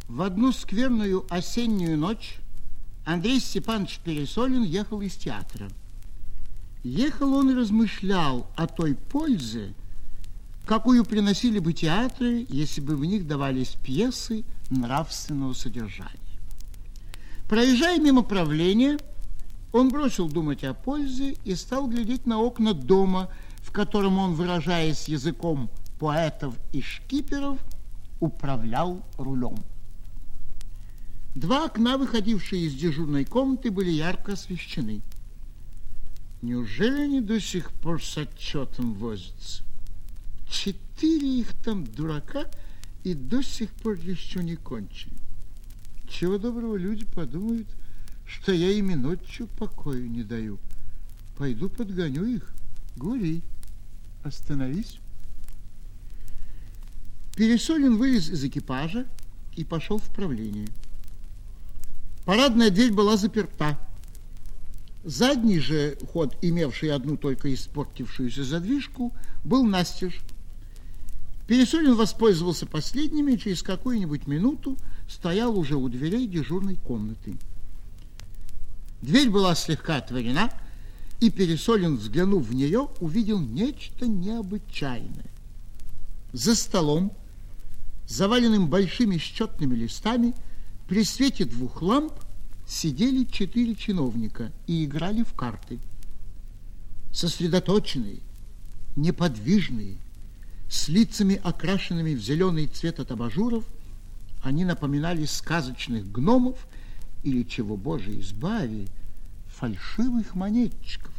В одну скверную осеннюю ночь Андрей Степанович Пересолин ехал из театра. Ехал он и размышлял о той пользе, какую приносили бы театры, если бы в них давались пьесы нравственного содержания. Проезжая мимо правления, он бросил думать о пользе и стал глядеть на окна дома, в котором он, выражаясь языком поэтов и шкиперов, управлял рулем. Два окна, выходившие из дежурной комнаты, были ярко освещены. Неужели они до сих пор с отчетом возятся? 4 их там дурака и до сих пор еще не кончили. Чего доброго, люди подумают, что я им и ночью покою не даю. Пойду подгоню их. Гури, остановись. Пересолин вылез из экипажа и пошел в правление. Парадная дверь была заперта. Задний же ход, имевший одну только испортившуюся задвижку, был настежь. Пересолин воспользовался последними и через какую-нибудь минуту стоял уже у дверей дежурной комнаты. Дверь была слегка отворена, и Пересолин, взглянув в нее, увидел нечто необычайное. За столом, заваленным большими счетными листами, при свете 2 ламп сидели 4 чиновника и играли в карты. Сосредоточенные, неподвижные, с лицами, окрашенными в зеленый цвет от абажуров, они напоминали сказочных гномов или, чего Боже избави, фальшивых монетчиков.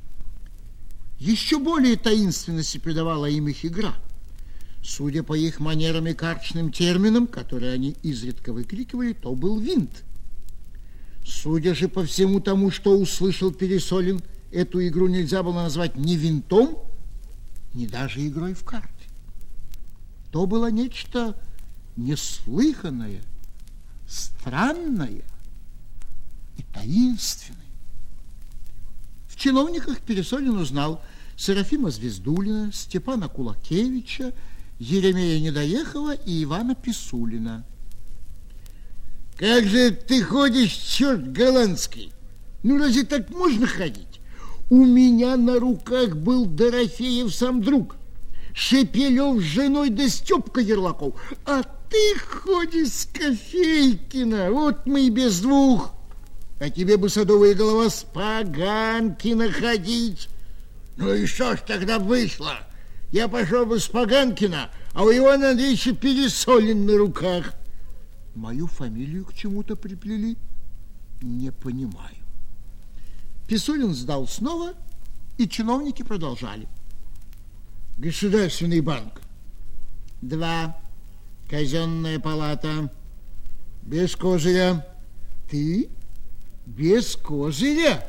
Еще более таинственности придавала им их игра. Судя по их манерам и карточным терминам, которые они изредка выкрикивали, то был винт. Судя же по всему тому, что услышал Пересолин, эту игру нельзя было назвать ни винтом, ни даже игрой в карты. То было нечто неслыханное, странное и таинственное. В чиновниках Пересолин узнал Серафима Звездулина, Степана Кулакевича, Еремея Недоехова и Ивана Писулина. Как же ты ходишь, черт голландский? Ну, разве так можно ходить? У меня на руках был Дорофеев сам друг, Шепелев с женой да Степка Ярлаков, а ты ходишь с Кофейкина, вот мы и без 2. А тебе бы, садовая голова, с Поганкина ходить. Ну и что ж тогда вышло? Я пошел бы с Поганкина, а у Ивана Андреевича Пересолин на руках. Мою фамилию к чему-то приплели? Не понимаю. Писулин сдал снова, и чиновники продолжали. Государственный банк. 2. Казенная палата. Без козыря. Ты? Без козыря?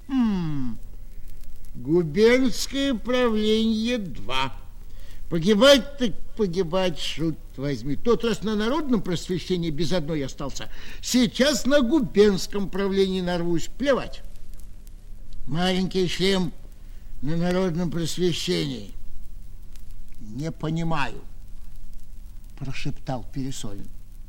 Губернское правление 2. Погибать так погибать, шут возьми. Тот раз на народном просвещении без одной остался. Сейчас на губернском правлении нарвусь. Плевать. Маленький шлем на народном просвещении. Не понимаю, прошептал Пересолин.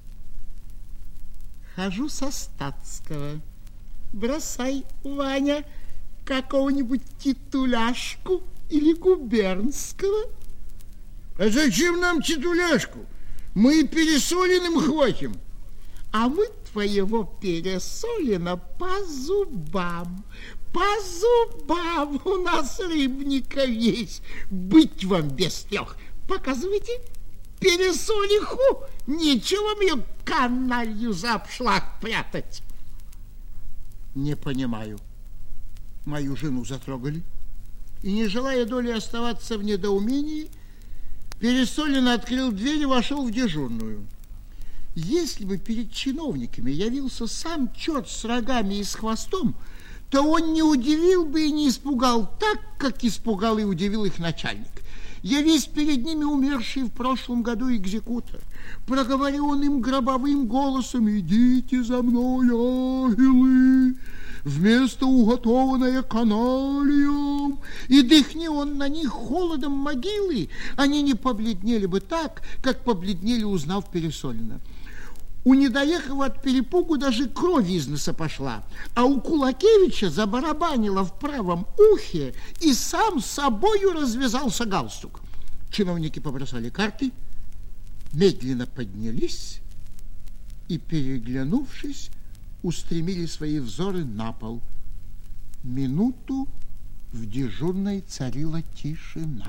Хожу со статского. Бросай, Ваня, какого-нибудь титуляшку или губернского. А зачем нам титуляшку? Мы Пересолиным хватим. А мы твоего Пересолина по зубам. По зубам у нас рыбников есть. Быть вам без 3. Показывайте Пересолиху. Нечего мне каналью за обшлаг прятать. Не понимаю. Мою жену затрогали. И, не желая доли оставаться в недоумении, Пересолин открыл дверь и вошел в дежурную. Если бы перед чиновниками явился сам черт с рогами и с хвостом, то он не удивил бы и не испугал так, как испугал и удивил их начальник. Явись перед ними умерший в прошлом году экзекутор, проговорил он им гробовым голосом: «Идите за мной, ангелы, вместо уготованное каналием». И дыхни он на них холодом могилы, они не побледнели бы так, как побледнели, узнав Пересолина. У Недоехова от перепугу даже кровь из носа пошла, а у Кулакевича забарабанило в правом ухе, и сам собою развязался галстук. Чиновники побросали карты, медленно поднялись и, переглянувшись, устремили свои взоры на пол. Минуту в дежурной царила тишина.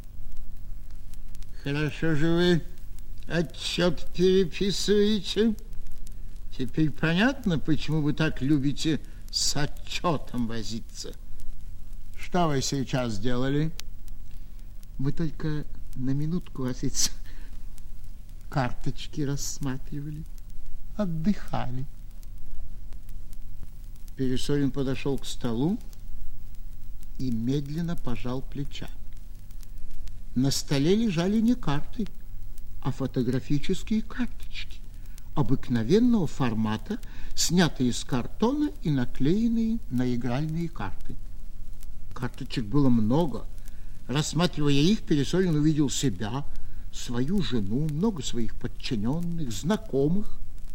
Хорошо же вы отчет переписываете. Теперь понятно, почему вы так любите с отчетом возиться. Что вы сейчас делали? Мы только на минутку, отец, карточки рассматривали, отдыхали. Пересолин подошел к столу и медленно пожал плечами. На столе лежали не карты, а фотографические карточки обыкновенного формата, снятые из картона и наклеенные на игральные карты. Карточек было много. Рассматривая их, Пересолин увидел себя, свою жену, много своих подчиненных, знакомых.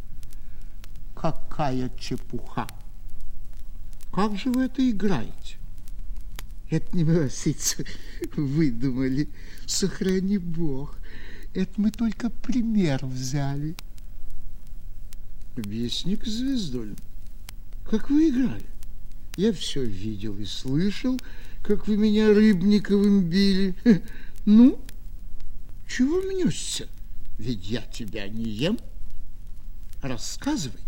Какая чепуха! Как же вы это играете? Это не мы, Васица, выдумали. Сохрани Бог. Это мы только пример взяли. Вестник Звездолин, как вы играли? Я все видел и слышал, как вы меня Рыбниковым били. Ну, чего мнешься? Ведь я тебя не ем. Рассказывай.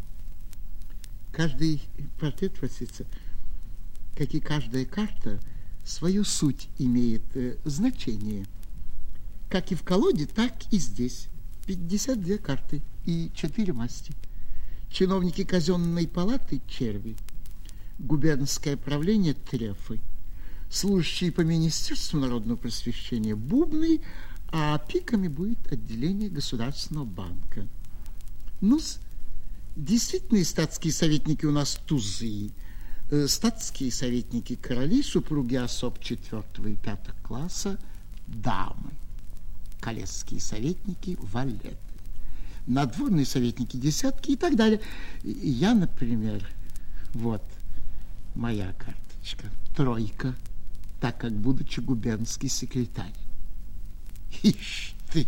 Каждый портрет, Васица, как и каждая карта, свою суть имеет, значение. Как и в колоде, так и здесь. 52 карты и 4 масти. Чиновники казенной палаты – черви, губернское правление – трефы, служащие по Министерству народного просвещения – бубны, а пиками будет отделение Государственного банка. Ну-с, действительные статские советники у нас тузы, статские советники короли, супруги особ 4 и 5 класса, дамы, коллежские советники валеты, надворные советники десятки и так далее. Я, например, вот моя карточка, 3, так как будучи губернский секретарь. Ишь ты,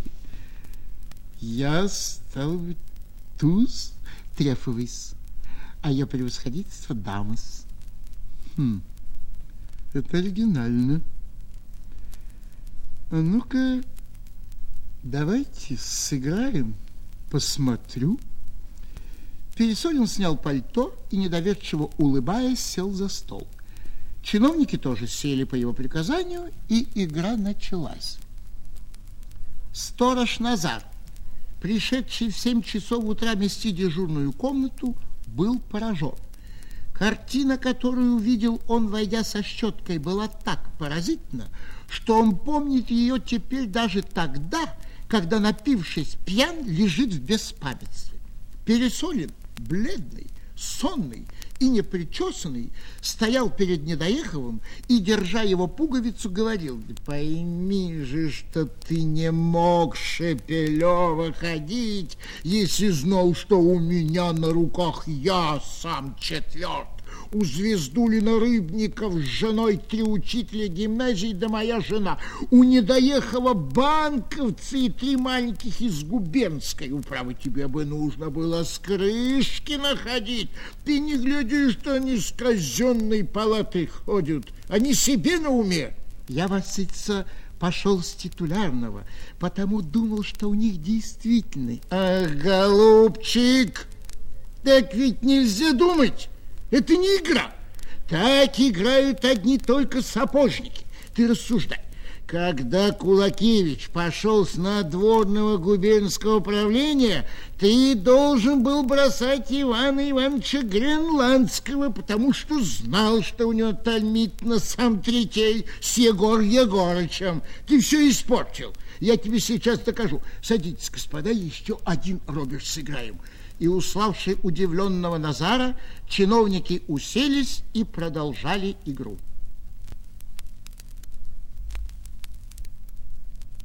я стал быть туз трефовый, а ее превосходительство дамас. Это оригинально. А ну-ка, давайте сыграем, посмотрю. Пересолин снял пальто и, недоверчиво улыбаясь, сел за стол. Чиновники тоже сели по его приказанию, и игра началась. Сторож Назар, пришедший в 7 часов утра мести дежурную комнату, был поражен. Картина, которую увидел он, войдя со щеткой, была так поразительна, что он помнит ее теперь даже тогда, когда, напившись пьян, лежит в беспамятстве. Пересолин, бледный, сонный и непричесанный, стоял перед Недоеховым и, держа его пуговицу, говорил: «Да пойми же, что ты не мог, Шепелева, ходить, если знал, что у меня на руках я сам 4. У Звездулина Рыбников с женой 3 учителя гимназии, да моя жена. У Недоехова банковцы и 3 маленьких из губернской. Управа, тебе бы нужно было с крышки находить. Ты не глядишь, что они с казенной палаты ходят. Они себе на уме». Я, Васица, пошел с титулярного, потому думал, что у них действительно. Ах, голубчик, так ведь нельзя думать. Это не игра. Так играют одни только сапожники. Ты рассуждай. Когда Кулакевич пошел с надворного губернского правления, ты должен был бросать Ивана Ивановича Гренландского, потому что знал, что у него тальмит на сам третей с Егор Егорычем. Ты все испортил. Я тебе сейчас докажу. Садитесь, господа, еще один робеж сыграем. И, уславши удивленного Назара, чиновники уселись и продолжали игру.